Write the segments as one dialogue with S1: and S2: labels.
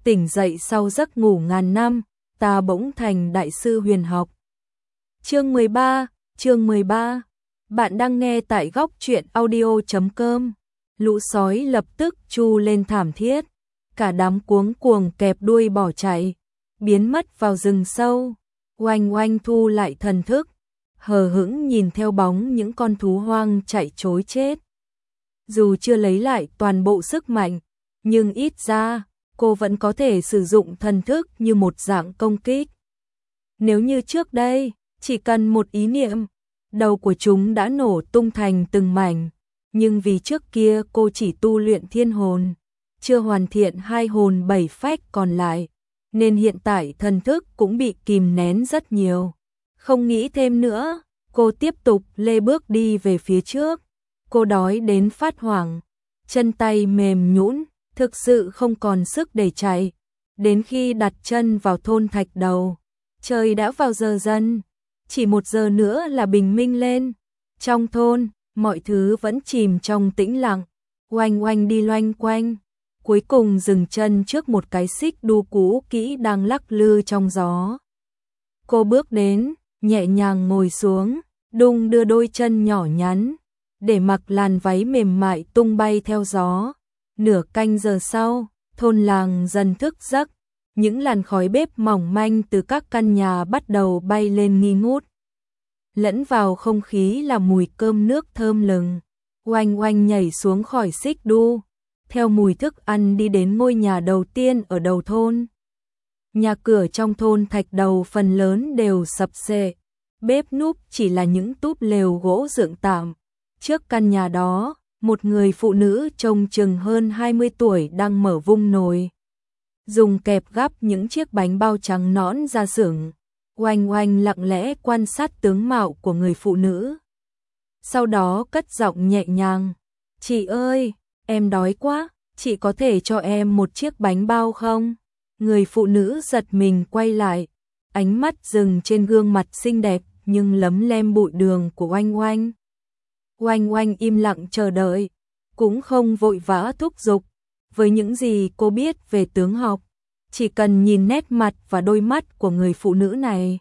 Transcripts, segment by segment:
S1: tỉnh dậy sau giấc ngủ ngàn năm, ta bỗng thành đại sư huyền học. Chương 13. Bạn đang nghe tại góc truyện audio.com. Lũ sói lập tức tru lên thảm thiết, cả đám cuống cuồng kẹp đuôi bỏ chạy, biến mất vào rừng sâu. Oanh Oanh thu lại thần thức, hờ hững nhìn theo bóng những con thú hoang chạy trối chết. Dù chưa lấy lại toàn bộ sức mạnh, nhưng ít ra cô vẫn có thể sử dụng thần thức như một dạng công kích. Nếu như trước đây, chỉ cần một ý niệm, đầu của chúng đã nổ tung thành từng mảnh, nhưng vì trước kia cô chỉ tu luyện thiên hồn, chưa hoàn thiện hai hồn bảy phách còn lại, nên hiện tại thần thức cũng bị kìm nén rất nhiều. Không nghĩ thêm nữa, cô tiếp tục lê bước đi về phía trước. Cô đói đến phát hoảng, chân tay mềm nhũn, thực sự không còn sức để chạy. Đến khi đặt chân vào thôn Thạch Đầu, trời đã vào giờ dần, chỉ 1 giờ nữa là bình minh lên. Trong thôn, mọi thứ vẫn chìm trong tĩnh lặng. Oanh Oanh đi loanh quanh, cuối cùng dừng chân trước một cái xích đu cũ kỹ đang lắc lư trong gió. Cô bước đến, nhẹ nhàng ngồi xuống, đung đưa đôi chân nhỏ nhắn, để mặc làn váy mềm mại tung bay theo gió. Nửa canh giờ sau, thôn làng dần thức giấc, những làn khói bếp mỏng manh từ các căn nhà bắt đầu bay lên nghi ngút. Lẫn vào không khí là mùi cơm nước thơm lừng. Oanh Oanh nhảy xuống khỏi xích đu, theo mùi thức ăn đi đến ngôi nhà đầu tiên ở đầu thôn. Nhà cửa trong thôn Thạch Đầu phần lớn đều sập xệ, bếp núc chỉ là những túp lều gỗ dựng tạm. Trước căn nhà đó, một người phụ nữ trông chừng hơn 20 tuổi đang mở vung nồi, dùng kẹp gắp những chiếc bánh bao trắng nõn ra xưởng. Oanh Oanh lặng lẽ quan sát tướng mạo của người phụ nữ, sau đó cất giọng nhẹ nhàng: "Chị ơi, em đói quá, chị có thể cho em một chiếc bánh bao không?" Người phụ nữ giật mình quay lại, ánh mắt dừng trên gương mặt xinh đẹp nhưng lấm lem bụi đường của Oanh Oanh. Oanh Oanh im lặng chờ đợi, cũng không vội vã thúc giục. Với những gì cô biết về tướng học, chỉ cần nhìn nét mặt và đôi mắt của người phụ nữ này,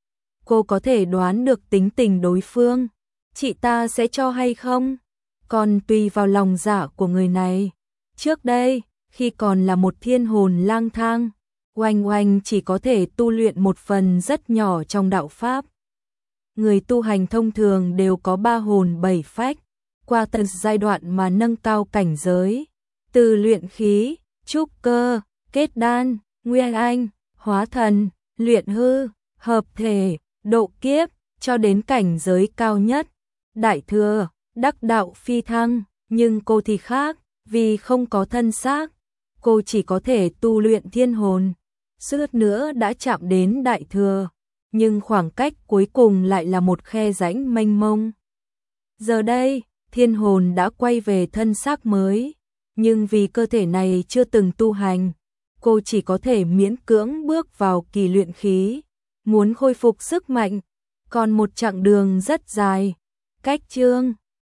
S1: cô có thể đoán được tính tình đối phương. Chị ta sẽ cho hay không, còn tùy vào lòng dạ của người này. Trước đây, khi còn là một thiên hồn lang thang, Oanh Oanh chỉ có thể tu luyện một phần rất nhỏ trong đạo pháp. Người tu hành thông thường đều có 3 hồn 7 phách, qua từng giai đoạn mà nâng cao cảnh giới, từ luyện khí, trúc cơ, kết đan, nguyên anh, hóa thần, luyện hư, hợp thể, độ kiếp, cho đến cảnh giới cao nhất, đại thừa, đắc đạo phi thăng. Nhưng cô thì khác, vì không có thân xác, cô chỉ có thể tu luyện thiên hồn, suýt nữa đã chạm đến đại thừa, nhưng khoảng cách cuối cùng lại là một khe rãnh mênh mông. Giờ đây, thiên hồn đã quay về thân xác mới, nhưng vì cơ thể này chưa từng tu hành, cô chỉ có thể miễn cưỡng bước vào kỳ luyện khí. Muốn khôi phục sức mạnh, còn một chặng đường rất dài. Cách chương